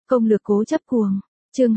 Công lược cố chấp cuồng. Chương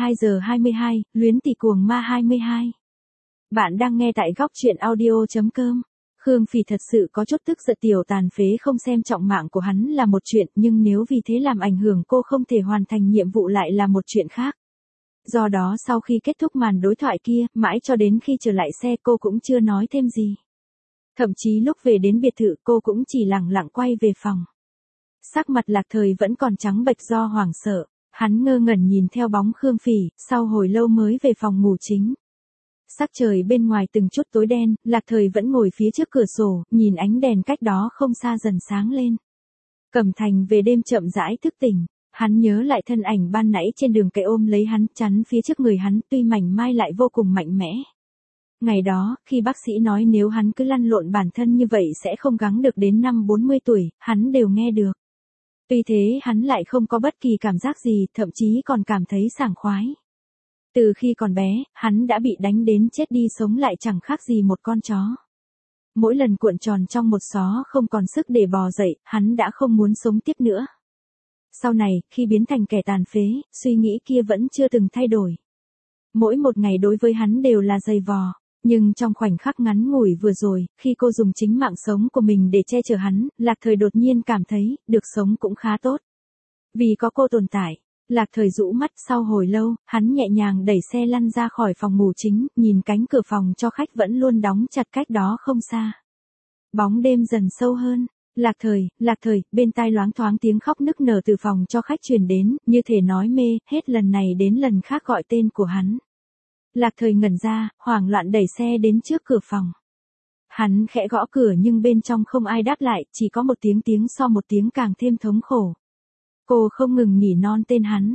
22:22, luyến tỷ cuồng ma 22. Bạn đang nghe tại góc truyện audio.com. Khương Phỉ thật sự có chút tức giận, tiểu tàn phế không xem trọng mạng của hắn là một chuyện, nhưng nếu vì thế làm ảnh hưởng cô không thể hoàn thành nhiệm vụ lại là một chuyện khác. Do đó sau khi kết thúc màn đối thoại kia, mãi cho đến khi trở lại xe cô cũng chưa nói thêm gì. Thậm chí lúc về đến biệt thự cô cũng chỉ lẳng lặng quay về phòng. Sắc mặt Lạc Thời vẫn còn trắng bệch do hoảng sợ, hắn ngơ ngẩn nhìn theo bóng Khương Phỉ, sau hồi lâu mới về phòng ngủ chính. Sắc trời bên ngoài từng chút tối đen, Lạc Thời vẫn ngồi phía trước cửa sổ, nhìn ánh đèn cách đó không xa dần sáng lên. Cẩm Thành về đêm chậm rãi thức tỉnh, hắn nhớ lại thân ảnh ban nãy trên đường cái ôm lấy hắn, chắn phía trước người hắn, tuy mảnh mai lại vô cùng mạnh mẽ. Ngày đó, khi bác sĩ nói nếu hắn cứ lăn lộn bản thân như vậy sẽ không gắng được đến năm 40 tuổi, hắn đều nghe được. Tuy thế hắn lại không có bất kỳ cảm giác gì, thậm chí còn cảm thấy sảng khoái. Từ khi còn bé, hắn đã bị đánh đến chết đi sống lại chẳng khác gì một con chó. Mỗi lần cuộn tròn trong một xó không còn sức để bò dậy, hắn đã không muốn sống tiếp nữa. Sau này, khi biến thành kẻ tàn phế, suy nghĩ kia vẫn chưa từng thay đổi. Mỗi một ngày đối với hắn đều là dày vò. Nhưng trong khoảnh khắc ngắn ngủi vừa rồi, khi cô dùng chính mạng sống của mình để che chở hắn, Lạc Thời đột nhiên cảm thấy, được sống cũng khá tốt. Vì có cô tồn tại, Lạc Thời rũ mắt, sau hồi lâu, hắn nhẹ nhàng đẩy xe lăn ra khỏi phòng ngủ chính, nhìn cánh cửa phòng cho khách vẫn luôn đóng chặt cách đó không xa. Bóng đêm dần sâu hơn. Lạc Thời, bên tai loáng thoáng tiếng khóc nức nở từ phòng cho khách truyền đến, như thể nói mê, hết lần này đến lần khác gọi tên của hắn. Lạc Thời ngẩn ra, hoảng loạn đẩy xe đến trước cửa phòng. Hắn khẽ gõ cửa nhưng bên trong không ai đáp lại, chỉ có một tiếng so một tiếng càng thêm thống khổ. Cô không ngừng nỉ non tên hắn.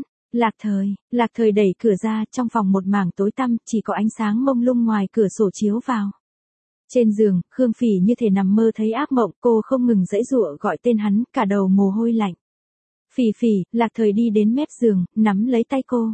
Lạc Thời đẩy cửa ra, trong phòng một mảng tối tăm, chỉ có ánh sáng mông lung ngoài cửa sổ chiếu vào. Trên giường, Khương Phỉ như thể nằm mơ thấy ác mộng, cô không ngừng giãy giụa gọi tên hắn, cả đầu mồ hôi lạnh. Phỉ, Lạc Thời đi đến mép giường, nắm lấy tay cô.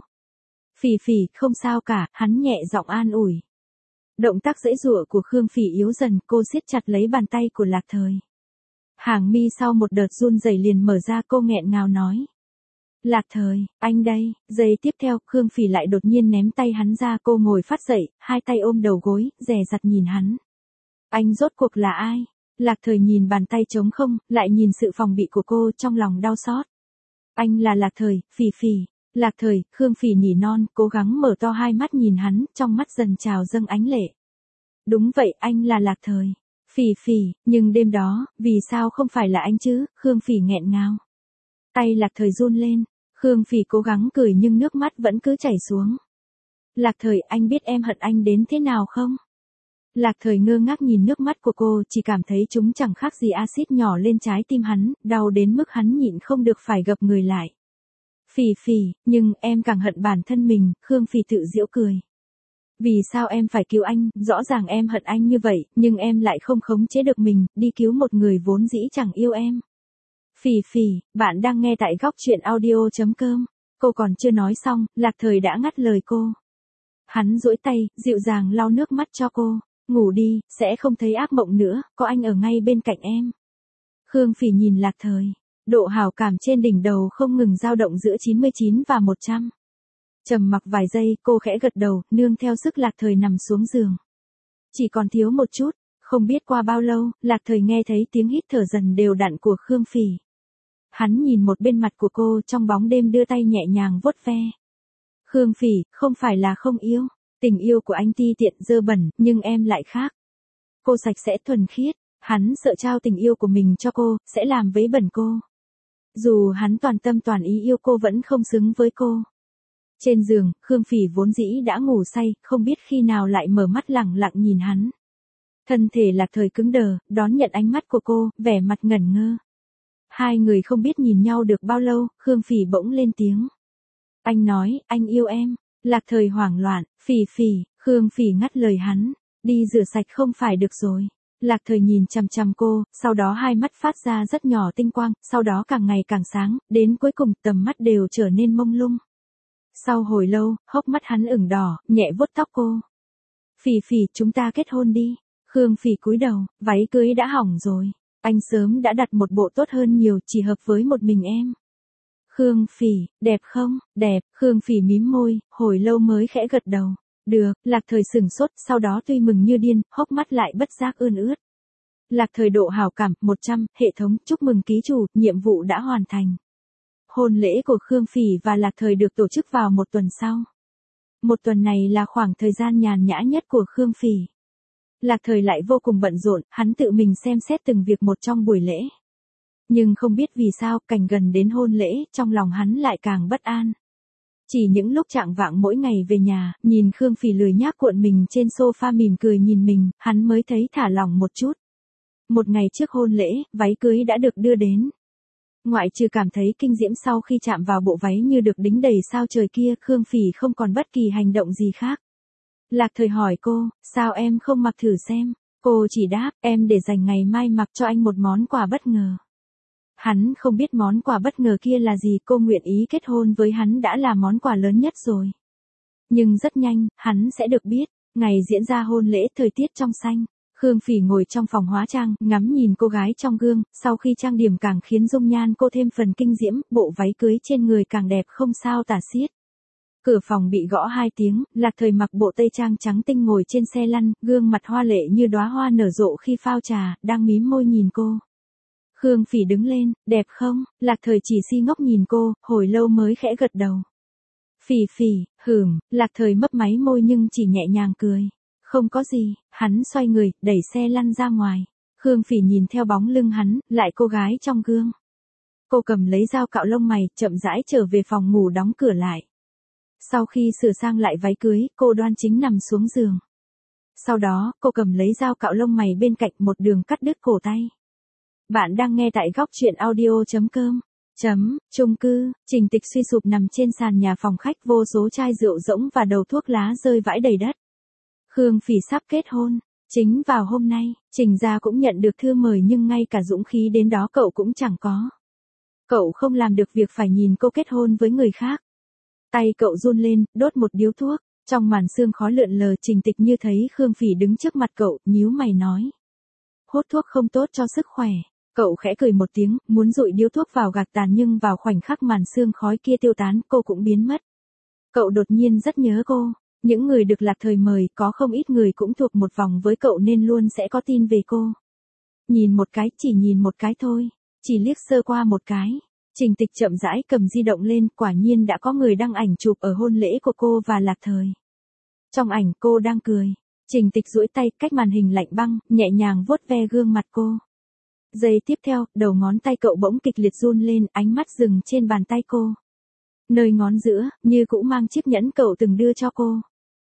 Phỉ, không sao cả, hắn nhẹ giọng an ủi. Động tác giãy giụa của Khương Phỉ yếu dần, cô siết chặt lấy bàn tay của Lạc Thời. Hàng mi sau một đợt run rẩy liền mở ra, cô nghẹn ngào nói. Lạc Thời, anh đây. Giây tiếp theo, Khương Phỉ lại đột nhiên ném tay hắn ra, cô ngồi phát dậy, hai tay ôm đầu gối, dè dặt nhìn hắn. Anh rốt cuộc là ai? Lạc Thời nhìn bàn tay trống không, lại nhìn sự phòng bị của cô, trong lòng đau xót. Anh là Lạc Thời, Phỉ. Lạc Thời, Khương Phỉ nỉ non, cố gắng mở to hai mắt nhìn hắn, trong mắt dần trào dâng ánh lệ. Đúng vậy, anh là Lạc Thời. Phỉ, nhưng đêm đó, vì sao không phải là anh chứ? Khương Phỉ nghẹn ngào. Tay Lạc Thời run lên, Khương Phỉ cố gắng cười nhưng nước mắt vẫn cứ chảy xuống. Lạc Thời, anh biết em hận anh đến thế nào không? Lạc Thời ngơ ngác nhìn nước mắt của cô, chỉ cảm thấy chúng chẳng khác gì axit nhỏ lên trái tim hắn, đau đến mức hắn nhịn không được phải gập người lại. Phỉ, nhưng em càng hận bản thân mình, Khương Phỉ tự giễu cười. Vì sao em phải cứu anh, rõ ràng em hận anh như vậy, nhưng em lại không khống chế được mình, đi cứu một người vốn dĩ chẳng yêu em. Phỉ, bạn đang nghe tại góc truyện audio.com. Cô còn chưa nói xong, Lạc Thời đã ngắt lời cô. Hắn duỗi tay, dịu dàng lau nước mắt cho cô. Ngủ đi, sẽ không thấy ác mộng nữa, có anh ở ngay bên cạnh em. Khương Phỉ nhìn Lạc Thời. Độ hảo cảm trên đỉnh đầu không ngừng dao động giữa 99 và 100. Trầm mặc vài giây, cô khẽ gật đầu, nương theo sức Lạc Thời nằm xuống giường. Chỉ còn thiếu một chút, không biết qua bao lâu, Lạc Thời nghe thấy tiếng hít thở dần đều đặn của Khương Phỉ. Hắn nhìn một bên mặt của cô, trong bóng đêm đưa tay nhẹ nhàng vuốt ve. Khương Phỉ, không phải là không yêu, tình yêu của anh ti tiện dơ bẩn, nhưng em lại khác. Cô sạch sẽ thuần khiết, hắn sợ trao tình yêu của mình cho cô, sẽ làm vấy bẩn cô. Dù hắn toàn tâm toàn ý yêu cô vẫn không xứng với cô. Trên giường, Khương Phỉ vốn dĩ đã ngủ say, không biết khi nào lại mở mắt lẳng lặng nhìn hắn. Thân thể Lạc Thời cứng đờ, đón nhận ánh mắt của cô, vẻ mặt ngẩn ngơ. Hai người không biết nhìn nhau được bao lâu, Khương Phỉ bỗng lên tiếng. Anh nói, anh yêu em. Lạc Thời hoảng loạn, Phỉ, Khương Phỉ ngắt lời hắn. Đi rửa sạch không phải được rồi. Lạc Thời nhìn chằm chằm cô, sau đó hai mắt phát ra rất nhỏ tinh quang, sau đó càng ngày càng sáng, đến cuối cùng tầm mắt đều trở nên mông lung. Sau hồi lâu, hốc mắt hắn ửng đỏ, nhẹ vuốt tóc cô. Phỉ, chúng ta kết hôn đi. Khương Phỉ cúi đầu, váy cưới đã hỏng rồi. Anh sớm đã đặt một bộ tốt hơn nhiều, chỉ hợp với một mình em. Khương Phỉ, đẹp không? Đẹp, Khương Phỉ mím môi, hồi lâu mới khẽ gật đầu. Được, Lạc Thời sửng sốt, sau đó tuy mừng như điên, hốc mắt lại bất giác ươn ướt. Lạc Thời độ hảo cảm, 100, hệ thống, chúc mừng ký chủ, nhiệm vụ đã hoàn thành. Hôn lễ của Khương Phỉ và Lạc Thời được tổ chức vào một tuần sau. Một tuần này là khoảng thời gian nhàn nhã nhất của Khương Phỉ. Lạc Thời lại vô cùng bận rộn, hắn tự mình xem xét từng việc một trong buổi lễ. Nhưng không biết vì sao, cảnh gần đến hôn lễ, trong lòng hắn lại càng bất an. Chỉ những lúc chạng vạng mỗi ngày về nhà, nhìn Khương Phỉ lười nhác cuộn mình trên sofa mỉm cười nhìn mình, hắn mới thấy thả lỏng một chút. Một ngày trước hôn lễ, váy cưới đã được đưa đến. Ngoại trừ cảm thấy kinh diễm sau khi chạm vào bộ váy như được đính đầy sao trời kia, Khương Phỉ không còn bất kỳ hành động gì khác. Lạc Thời hỏi cô, sao em không mặc thử xem? Cô chỉ đáp, em để dành ngày mai mặc cho anh một món quà bất ngờ. Hắn không biết món quà bất ngờ kia là gì, cô nguyện ý kết hôn với hắn đã là món quà lớn nhất rồi. Nhưng rất nhanh, hắn sẽ được biết, ngày diễn ra hôn lễ thời tiết trong xanh. Khương Phỉ ngồi trong phòng hóa trang, ngắm nhìn cô gái trong gương, sau khi trang điểm càng khiến dung nhan cô thêm phần kinh diễm, bộ váy cưới trên người càng đẹp không sao tả xiết. Cửa phòng bị gõ 2 tiếng, Lạc Thời mặc bộ tây trang trắng tinh ngồi trên xe lăn, gương mặt hoa lệ như đóa hoa nở rộ khi phao trà, đang mím môi nhìn cô. Khương Phỉ đứng lên, đẹp không? Lạc Thời chỉ si ngốc nhìn cô, hồi lâu mới khẽ gật đầu. Phỉ Phỉ, Lạc Thời mấp máy môi nhưng chỉ nhẹ nhàng cười. Không có gì, hắn xoay người, đẩy xe lăn ra ngoài. Khương Phỉ nhìn theo bóng lưng hắn, lại cô gái trong gương. Cô cầm lấy dao cạo lông mày, chậm rãi trở về phòng ngủ đóng cửa lại. Sau khi sửa sang lại váy cưới, cô đoan chính nằm xuống giường. Sau đó, cô cầm lấy dao cạo lông mày bên cạnh một đường cắt đứt cổ tay. Bạn đang nghe tại góc truyện audio.com. Chung cư, Trình Tịch suy sụp nằm trên sàn nhà phòng khách, vô số chai rượu rỗng và đầu thuốc lá rơi vãi đầy đất. Khương Phỉ sắp kết hôn. Chính vào hôm nay, Trình gia cũng nhận được thư mời nhưng ngay cả dũng khí đến đó cậu cũng chẳng có. Cậu không làm được việc phải nhìn cô kết hôn với người khác. Tay cậu run lên, đốt một điếu thuốc. Trong màn sương khói lượn lờ, Trình Tịch như thấy Khương Phỉ đứng trước mặt cậu, nhíu mày nói. Hút thuốc không tốt cho sức khỏe. Cậu khẽ cười một tiếng, muốn dụi điếu thuốc vào gạt tàn nhưng vào khoảnh khắc màn sương khói kia tiêu tán, cô cũng biến mất. Cậu đột nhiên rất nhớ cô. Những người được Lạc Thời mời, có không ít người cũng thuộc một vòng với cậu nên luôn sẽ có tin về cô. Nhìn một cái, chỉ nhìn một cái thôi. Chỉ liếc sơ qua một cái. Trình Tịch chậm rãi cầm di động lên, quả nhiên đã có người đăng ảnh chụp ở hôn lễ của cô và Lạc Thời. Trong ảnh cô đang cười. Trình Tịch duỗi tay cách màn hình lạnh băng, nhẹ nhàng vuốt ve gương mặt cô. Giây tiếp theo, đầu ngón tay cậu bỗng kịch liệt run lên, ánh mắt dừng trên bàn tay cô. Nơi ngón giữa, như cũng mang chiếc nhẫn cậu từng đưa cho cô.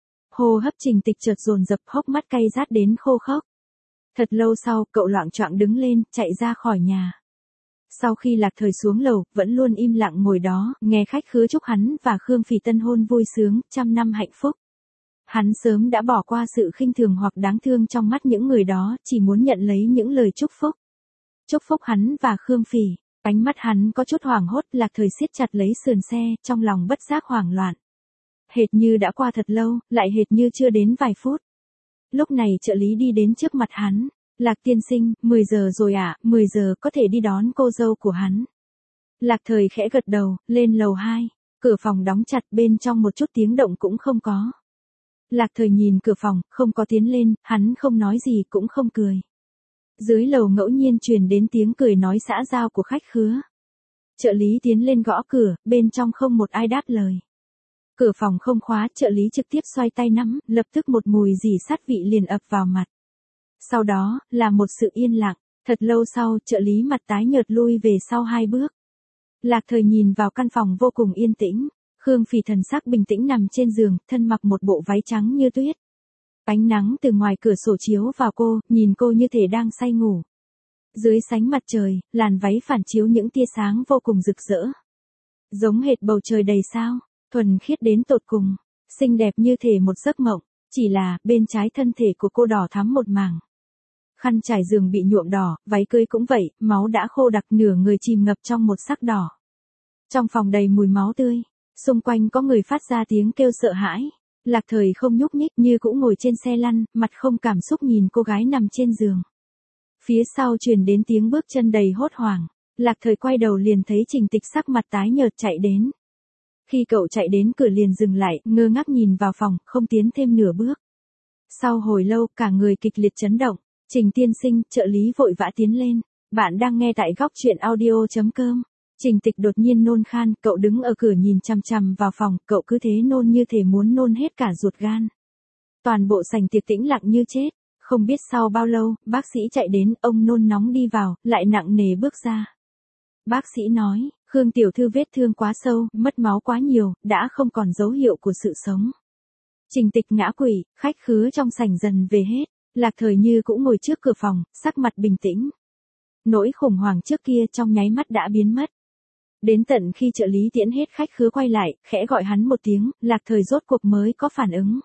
Hô hấp Trình Tịch chợt dồn dập, hốc mắt cay rát đến khô khốc. Thật lâu sau, cậu loạng choạng đứng lên, chạy ra khỏi nhà. Sau khi Lạc Thời xuống lầu, vẫn luôn im lặng ngồi đó, nghe khách khứa chúc hắn và Khương Phỉ tân hôn vui sướng, 100 năm hạnh phúc. Hắn sớm đã bỏ qua sự khinh thường hoặc đáng thương trong mắt những người đó, chỉ muốn nhận lấy những lời chúc phúc. Chúc phúc hắn và Khương Phỉ. Ánh mắt hắn có chút hoảng hốt, Lạc Thời siết chặt lấy sườn xe, trong lòng bất giác hoảng loạn. Hệt như đã qua thật lâu, lại hệt như chưa đến vài phút. Lúc này trợ lý đi đến trước mặt hắn. Lạc tiên sinh, 10 giờ rồi ạ, 10 giờ có thể đi đón cô dâu của hắn. Lạc Thời khẽ gật đầu, lên lầu 2. Cửa phòng đóng chặt, bên trong một chút tiếng động cũng không có. Lạc Thời nhìn cửa phòng, không có tiến lên, hắn không nói gì cũng không cười. Dưới lầu ngẫu nhiên truyền đến tiếng cười nói xã giao của khách khứa. Trợ lý tiến lên gõ cửa, bên trong không một ai đáp lời. Cửa phòng không khóa, trợ lý trực tiếp xoay tay nắm, lập tức một mùi rỉ sát vị liền ập vào mặt. Sau đó, là một sự yên lặng. Thật lâu sau, trợ lý mặt tái nhợt lui về sau 2 bước. Lạc Thời nhìn vào căn phòng vô cùng yên tĩnh. Khương Phỉ thần sắc bình tĩnh nằm trên giường, thân mặc một bộ váy trắng như tuyết. Ánh nắng từ ngoài cửa sổ chiếu vào cô, nhìn cô như thể đang say ngủ. Dưới sánh mặt trời, làn váy phản chiếu những tia sáng vô cùng rực rỡ. Giống hệt bầu trời đầy sao, thuần khiết đến tột cùng, xinh đẹp như thể một giấc mộng, chỉ là bên trái thân thể của cô đỏ thắm một mảng. Khăn trải giường bị nhuộm đỏ, váy cưới cũng vậy, máu đã khô đặc, nửa người chìm ngập trong một sắc đỏ. Trong phòng đầy mùi máu tươi, xung quanh có người phát ra tiếng kêu sợ hãi. Lạc Thời không nhúc nhích, như cũng ngồi trên xe lăn, mặt không cảm xúc nhìn cô gái nằm trên giường. Phía sau truyền đến tiếng bước chân đầy hốt hoảng. Lạc Thời quay đầu liền thấy Trình Tịch sắc mặt tái nhợt chạy đến. Khi cậu chạy đến cửa liền dừng lại, ngơ ngác nhìn vào phòng, không tiến thêm nửa bước. Sau hồi lâu, cả người kịch liệt chấn động. Trình tiên sinh, trợ lý vội vã tiến lên. Bạn đang nghe tại góc truyện audio.com. Trình Tịch đột nhiên nôn khan, cậu đứng ở cửa nhìn chằm chằm vào phòng, cậu cứ thế nôn như thể muốn nôn hết cả ruột gan. Toàn bộ sảnh tiệc tĩnh lặng như chết. Không biết sau bao lâu, bác sĩ chạy đến, ông nôn nóng đi vào, lại nặng nề bước ra. Bác sĩ nói, Khương tiểu thư vết thương quá sâu, mất máu quá nhiều, đã không còn dấu hiệu của sự sống. Trình Tịch ngã quỵ, khách khứa trong sảnh dần về hết. Lạc Thời Như cũng ngồi trước cửa phòng, sắc mặt bình tĩnh. Nỗi khủng hoảng trước kia trong nháy mắt đã biến mất. Đến tận khi trợ lý tiễn hết khách khứa quay lại, khẽ gọi hắn một tiếng, Lạc Thời rốt cuộc mới có phản ứng.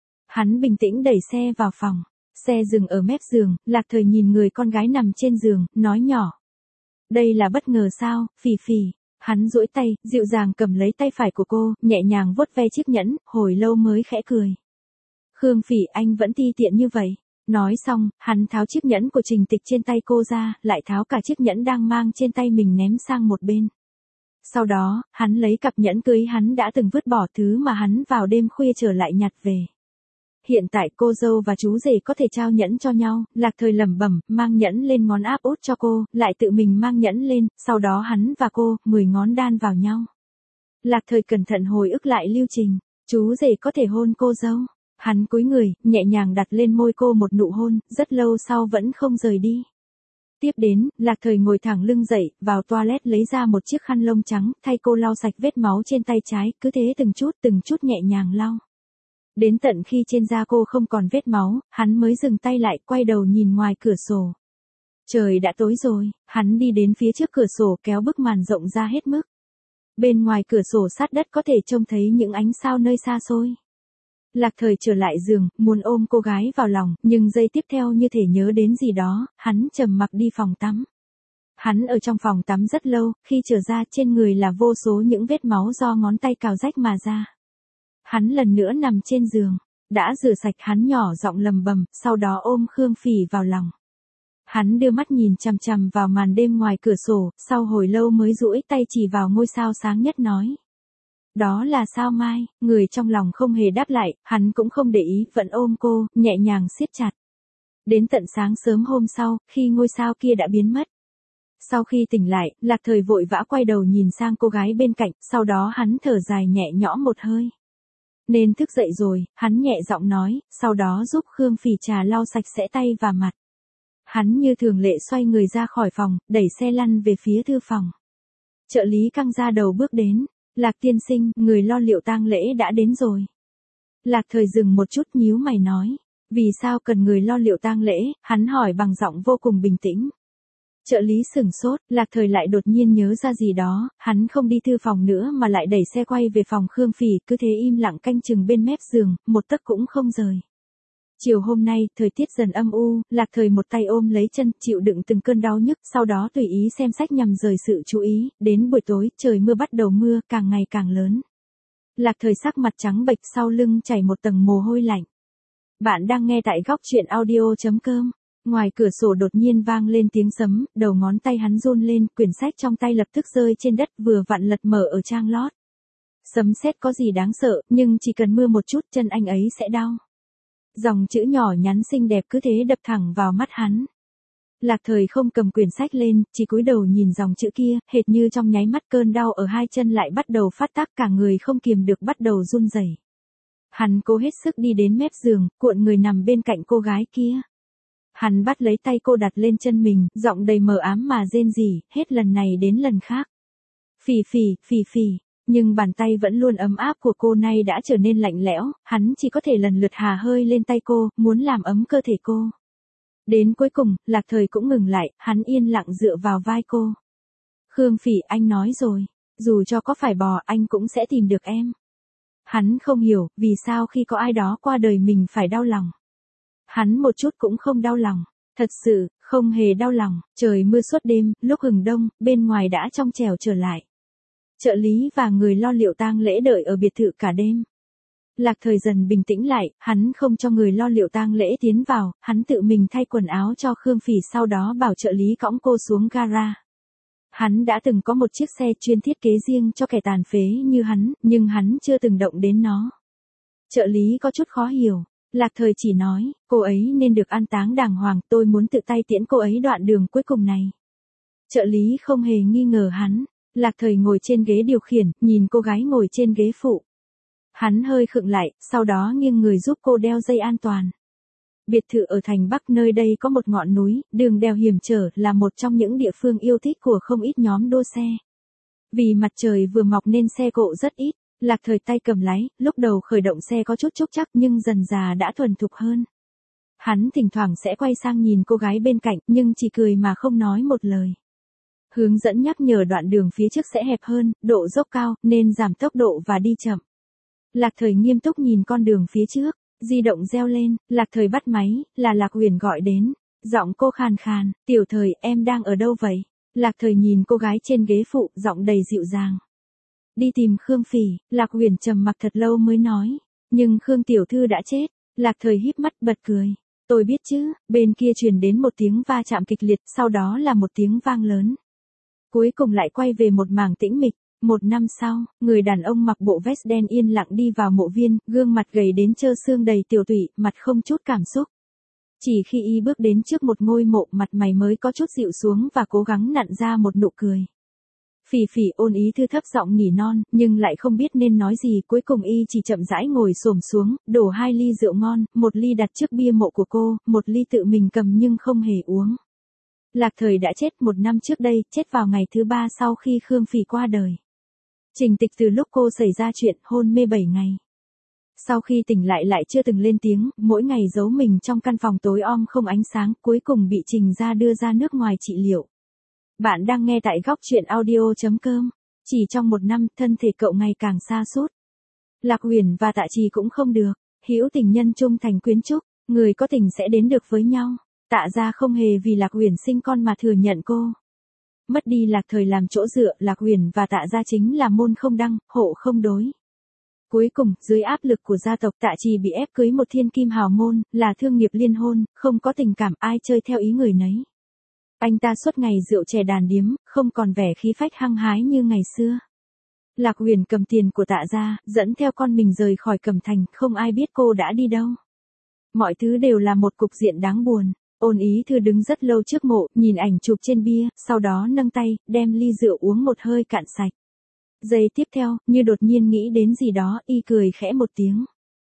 Hắn bình tĩnh đẩy xe vào phòng. Xe dừng ở mép giường, Lạc Thời nhìn người con gái nằm trên giường, nói nhỏ. Đây là bất ngờ sao, Phỉ Phỉ. Hắn duỗi tay, dịu dàng cầm lấy tay phải của cô, nhẹ nhàng vuốt ve chiếc nhẫn, hồi lâu mới khẽ cười. Khương Phỉ, anh vẫn ti tiện như vậy. Nói xong, hắn tháo chiếc nhẫn của Trình Tịch trên tay cô ra, lại tháo cả chiếc nhẫn đang mang trên tay mình ném sang một bên. Sau đó, hắn lấy cặp nhẫn cưới hắn đã từng vứt bỏ, thứ mà hắn vào đêm khuya trở lại nhặt về. Hiện tại cô dâu và chú rể có thể trao nhẫn cho nhau, Lạc Thời lẩm bẩm, mang nhẫn lên ngón áp út cho cô, lại tự mình mang nhẫn lên, sau đó hắn và cô, 10 ngón đan vào nhau. Lạc Thời cẩn thận hồi ức lại lưu trình, chú rể có thể hôn cô dâu. Hắn cúi người, nhẹ nhàng đặt lên môi cô một nụ hôn, rất lâu sau vẫn không rời đi. Tiếp đến, Lạc Thời ngồi thẳng lưng dậy, vào toilet lấy ra một chiếc khăn lông trắng, thay cô lau sạch vết máu trên tay trái, cứ thế từng chút nhẹ nhàng lau. Đến tận khi trên da cô không còn vết máu, hắn mới dừng tay lại, quay đầu nhìn ngoài cửa sổ. Trời đã tối rồi, hắn đi đến phía trước cửa sổ kéo bức màn rộng ra hết mức. Bên ngoài cửa sổ sát đất có thể trông thấy những ánh sao nơi xa xôi. Lạc Thời trở lại giường, muốn ôm cô gái vào lòng, nhưng giây tiếp theo như thể nhớ đến gì đó, hắn trầm mặc đi phòng tắm. Hắn ở trong phòng tắm rất lâu, khi trở ra trên người là vô số những vết máu do ngón tay cào rách mà ra. Hắn lần nữa nằm trên giường, đã rửa sạch, hắn nhỏ giọng lầm bầm, sau đó ôm Khương Phỉ vào lòng. Hắn đưa mắt nhìn chằm chằm vào màn đêm ngoài cửa sổ, sau hồi lâu mới duỗi tay chỉ vào ngôi sao sáng nhất nói. Đó là sao Mai, người trong lòng không hề đáp lại, hắn cũng không để ý, vẫn ôm cô, nhẹ nhàng siết chặt. Đến tận sáng sớm hôm sau, khi ngôi sao kia đã biến mất. Sau khi tỉnh lại, Lạc Thời vội vã quay đầu nhìn sang cô gái bên cạnh, sau đó hắn thở dài nhẹ nhõm một hơi. Nên thức dậy rồi, hắn nhẹ giọng nói, sau đó giúp Khương Phỉ trà lau sạch sẽ tay và mặt. Hắn như thường lệ xoay người ra khỏi phòng, đẩy xe lăn về phía thư phòng. Trợ lý căng ra đầu bước đến. Lạc tiên sinh, người lo liệu tang lễ đã đến rồi. Lạc Thời dừng một chút nhíu mày nói. Vì sao cần người lo liệu tang lễ, hắn hỏi bằng giọng vô cùng bình tĩnh. Trợ lý sửng sốt, Lạc Thời lại đột nhiên nhớ ra gì đó, hắn không đi thư phòng nữa mà lại đẩy xe quay về phòng Khương Phỉ, cứ thế im lặng canh chừng bên mép giường, một tấc cũng không rời. Chiều hôm nay, thời tiết dần âm u, Lạc Thời một tay ôm lấy chân, chịu đựng từng cơn đau nhức, sau đó tùy ý xem sách nhằm rời sự chú ý, đến buổi tối, trời mưa bắt đầu mưa, càng ngày càng lớn. Lạc Thời sắc mặt trắng bệch, sau lưng chảy một tầng mồ hôi lạnh. Bạn đang nghe tại góc truyện audio.com. Ngoài cửa sổ đột nhiên vang lên tiếng sấm, đầu ngón tay hắn run lên, quyển sách trong tay lập tức rơi trên đất, vừa vặn lật mở ở trang lót. Sấm sét có gì đáng sợ, nhưng chỉ cần mưa một chút chân anh ấy sẽ đau. Dòng chữ nhỏ nhắn xinh đẹp cứ thế đập thẳng vào mắt hắn. Lạc Thời không cầm quyển sách lên, chỉ cúi đầu nhìn dòng chữ kia, hệt như trong nháy mắt cơn đau ở hai chân lại bắt đầu phát tác, cả người không kiềm được bắt đầu run rẩy. Hắn cố hết sức đi đến mép giường, cuộn người nằm bên cạnh cô gái kia. Hắn bắt lấy tay cô đặt lên chân mình, giọng đầy mờ ám mà rên rỉ, hết lần này đến lần khác. Phỉ Phỉ, Phỉ Phỉ. Nhưng bàn tay vẫn luôn ấm áp của cô nay đã trở nên lạnh lẽo, hắn chỉ có thể lần lượt hà hơi lên tay cô, muốn làm ấm cơ thể cô. Đến cuối cùng, Lạc Thời cũng ngừng lại, hắn yên lặng dựa vào vai cô. Khương Phỉ, anh nói rồi, dù cho có phải bò anh cũng sẽ tìm được em. Hắn không hiểu, vì sao khi có ai đó qua đời mình phải đau lòng. Hắn một chút cũng không đau lòng, thật sự, không hề đau lòng, trời mưa suốt đêm, lúc hừng đông, bên ngoài đã trong trẻo trở lại. Trợ lý và người lo liệu tang lễ đợi ở biệt thự cả đêm. Lạc Thời dần bình tĩnh lại, hắn không cho người lo liệu tang lễ tiến vào, hắn tự mình thay quần áo cho Khương Phỉ, sau đó bảo trợ lý cõng cô xuống gara. Hắn đã từng có một chiếc xe chuyên thiết kế riêng cho kẻ tàn phế như hắn, nhưng hắn chưa từng động đến nó. Trợ lý có chút khó hiểu. Lạc Thời chỉ nói, cô ấy nên được an táng đàng hoàng, tôi muốn tự tay tiễn cô ấy đoạn đường cuối cùng này. Trợ lý không hề nghi ngờ hắn. Lạc Thời ngồi trên ghế điều khiển, nhìn cô gái ngồi trên ghế phụ. Hắn hơi khựng lại, sau đó nghiêng người giúp cô đeo dây an toàn. Biệt thự ở thành Bắc nơi đây có một ngọn núi, đường đèo hiểm trở là một trong những địa phương yêu thích của không ít nhóm đua xe. Vì mặt trời vừa mọc nên xe cộ rất ít, Lạc Thời tay cầm lái, lúc đầu khởi động xe có chút trúc trắc nhưng dần dà đã thuần thục hơn. Hắn thỉnh thoảng sẽ quay sang nhìn cô gái bên cạnh nhưng chỉ cười mà không nói một lời. Hướng dẫn nhắc nhở đoạn đường phía trước sẽ hẹp hơn, độ dốc cao, nên giảm tốc độ và đi chậm. Lạc Thời nghiêm túc nhìn con đường phía trước, di động reo lên, Lạc Thời bắt máy, là Lạc Huyền gọi đến. Giọng cô khàn khàn, "Tiểu Thời, em đang ở đâu vậy?" Lạc Thời nhìn cô gái trên ghế phụ, giọng đầy dịu dàng. "Đi tìm Khương Phỉ." Lạc Huyền trầm mặc thật lâu mới nói. "Nhưng Khương tiểu thư đã chết." Lạc Thời híp mắt bật cười. "Tôi biết chứ." Bên kia truyền đến một tiếng va chạm kịch liệt, sau đó là một tiếng vang lớn. Cuối cùng lại quay về một mảng tĩnh mịch. 1 năm sau, người đàn ông mặc bộ vest đen yên lặng đi vào mộ viên, gương mặt gầy đến trơ xương đầy tiểu tụy, mặt không chút cảm xúc. Chỉ khi y bước đến trước một ngôi mộ, mặt mày mới có chút dịu xuống và cố gắng nặn ra một nụ cười. Phỉ Phỉ, Ôn Ý Thư thấp giọng nỉ non, nhưng lại không biết nên nói gì, cuối cùng y chỉ chậm rãi ngồi xổm xuống, đổ 2 ly rượu ngon, 1 ly đặt trước bia mộ của cô, 1 ly tự mình cầm nhưng không hề uống. Lạc Thời đã chết 1 năm trước đây, chết vào ngày thứ 3 sau khi Khương Phỉ qua đời. Trình Tịch từ lúc cô xảy ra chuyện hôn mê 7 ngày. Sau khi tỉnh lại chưa từng lên tiếng, mỗi ngày giấu mình trong căn phòng tối om không ánh sáng, cuối cùng bị Trình gia đưa ra nước ngoài trị liệu. Bạn đang nghe tại góc chuyện audio.com. Chỉ trong 1 năm, thân thể cậu ngày càng sa sút. Lạc Huyền và Tạ Trì cũng không được, hữu tình nhân chung thành quyến trúc, người có tình sẽ đến được với nhau. Tạ gia không hề vì Lạc Huyền sinh con mà thừa nhận cô. Mất đi Lạc Thời làm chỗ dựa, Lạc Huyền và Tạ gia chính là môn không đăng, hộ không đối. Cuối cùng, dưới áp lực của gia tộc, Tạ Trì bị ép cưới một thiên kim hào môn, là thương nghiệp liên hôn, không có tình cảm, ai chơi theo ý người nấy. Anh ta suốt ngày rượu chè đàn điếm, không còn vẻ khí phách hăng hái như ngày xưa. Lạc Huyền cầm tiền của Tạ gia, dẫn theo con mình rời khỏi Cẩm Thành, không ai biết cô đã đi đâu. Mọi thứ đều là một cục diện đáng buồn. Ôn Ý Thư đứng rất lâu trước mộ, nhìn ảnh chụp trên bia, sau đó nâng tay, đem ly rượu uống một hơi cạn sạch. Giây tiếp theo, như đột nhiên nghĩ đến gì đó, y cười khẽ một tiếng.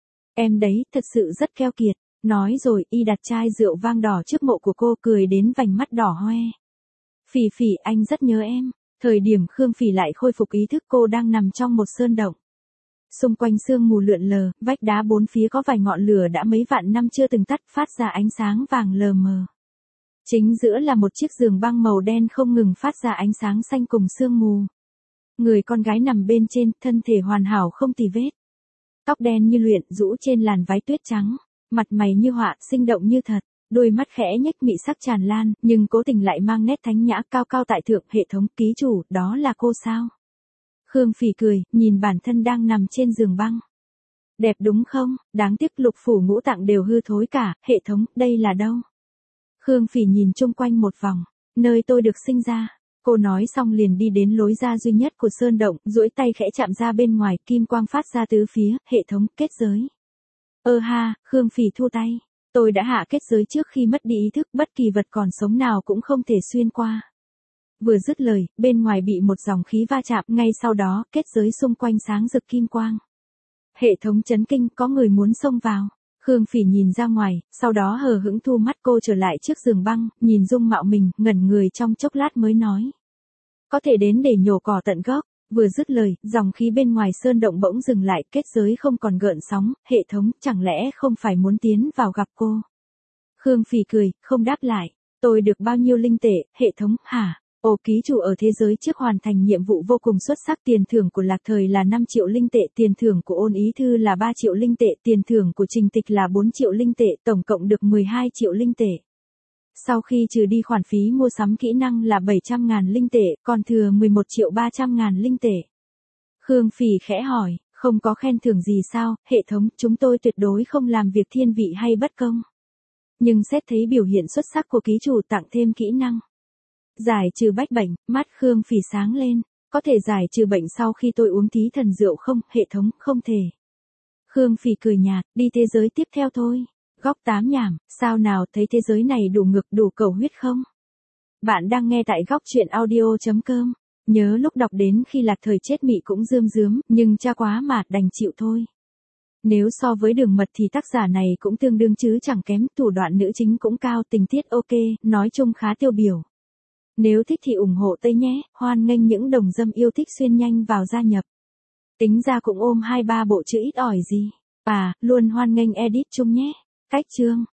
Em đấy, thật sự rất keo kiệt. Nói rồi, y đặt chai rượu vang đỏ trước mộ của cô, cười đến vành mắt đỏ hoe. Phỉ Phỉ, anh rất nhớ em. Thời điểm Khương Phỉ lại khôi phục ý thức, cô đang nằm trong một sơn động. Xung quanh sương mù lượn lờ, vách đá bốn phía có vài ngọn lửa đã mấy vạn năm chưa từng tắt, phát ra ánh sáng vàng lờ mờ. Chính giữa là một chiếc giường băng màu đen không ngừng phát ra ánh sáng xanh cùng sương mù. Người con gái nằm bên trên, thân thể hoàn hảo không tì vết. Tóc đen như luyện, rũ trên làn váy tuyết trắng. Mặt mày như họa, sinh động như thật. Đôi mắt khẽ nhếch, mị sắc tràn lan, nhưng cố tình lại mang nét thánh nhã, cao cao tại thượng. Hệ thống, ký chủ, đó là cô sao? Khương Phỉ cười, nhìn bản thân đang nằm trên giường băng. Đẹp đúng không? Đáng tiếc lục phủ ngũ tạng đều hư thối cả. Hệ thống, đây là đâu? Khương Phỉ nhìn chung quanh một vòng. Nơi tôi được sinh ra. Cô nói xong liền đi đến lối ra duy nhất của sơn động, duỗi tay khẽ chạm ra bên ngoài, kim quang phát ra tứ phía. Hệ thống, kết giới. Ha, Khương Phỉ thu tay. Tôi đã hạ kết giới trước khi mất đi ý thức, bất kỳ vật còn sống nào cũng không thể xuyên qua. Vừa dứt lời, bên ngoài bị một dòng khí va chạm, ngay sau đó, kết giới xung quanh sáng rực kim quang. Hệ thống chấn kinh, có người muốn xông vào. Khương Phỉ nhìn ra ngoài, sau đó hờ hững thu mắt, cô trở lại trước giường băng, nhìn dung mạo mình, ngẩn người trong chốc lát mới nói. Có thể đến để nhổ cỏ tận gốc. Vừa dứt lời, dòng khí bên ngoài sơn động bỗng dừng lại, kết giới không còn gợn sóng. Hệ thống, chẳng lẽ không phải muốn tiến vào gặp cô? Khương Phỉ cười, không đáp lại. Tôi được bao nhiêu linh tệ? Hệ thống, hả? Ký chủ ở thế giới trước hoàn thành nhiệm vụ vô cùng xuất sắc, tiền thưởng của Lạc Thời là 5 triệu linh tệ, tiền thưởng của Ôn Ý Thư là 3 triệu linh tệ, tiền thưởng của Trình Tịch là 4 triệu linh tệ, tổng cộng được 12 triệu linh tệ. Sau khi trừ đi khoản phí mua sắm kỹ năng là 700.000 linh tệ, còn thừa 11 triệu 300.000 linh tệ. Khương Phỉ khẽ hỏi, không có khen thưởng gì sao? Hệ thống, chúng tôi tuyệt đối không làm việc thiên vị hay bất công. Nhưng xét thấy biểu hiện xuất sắc của ký chủ, tặng thêm kỹ năng. Giải trừ bách bệnh, mắt Khương Phỉ sáng lên. Có thể giải trừ bệnh sau khi tôi uống tí thần rượu không? Hệ thống, không thể. Khương Phỉ cười nhạt, đi thế giới tiếp theo thôi. Góc 8 nhảm, sao nào, thấy thế giới này đủ ngực đủ cầu huyết không? Bạn đang nghe tại góc chuyện audio.com. Nhớ lúc đọc đến khi Lạc Thời chết mị cũng rơm rớm, nhưng cha quá mà, đành chịu thôi. Nếu so với Đường Mật thì tác giả này cũng tương đương chứ chẳng kém, thủ đoạn nữ chính cũng cao, tình tiết ok, nói chung khá tiêu biểu. Nếu thích thì ủng hộ Tây nhé, hoan nghênh những đồng dâm yêu thích xuyên nhanh vào gia nhập. Tính ra cũng ôm 2-3 bộ chữ ít ỏi gì. Luôn hoan nghênh edit chung nhé. Cách chương.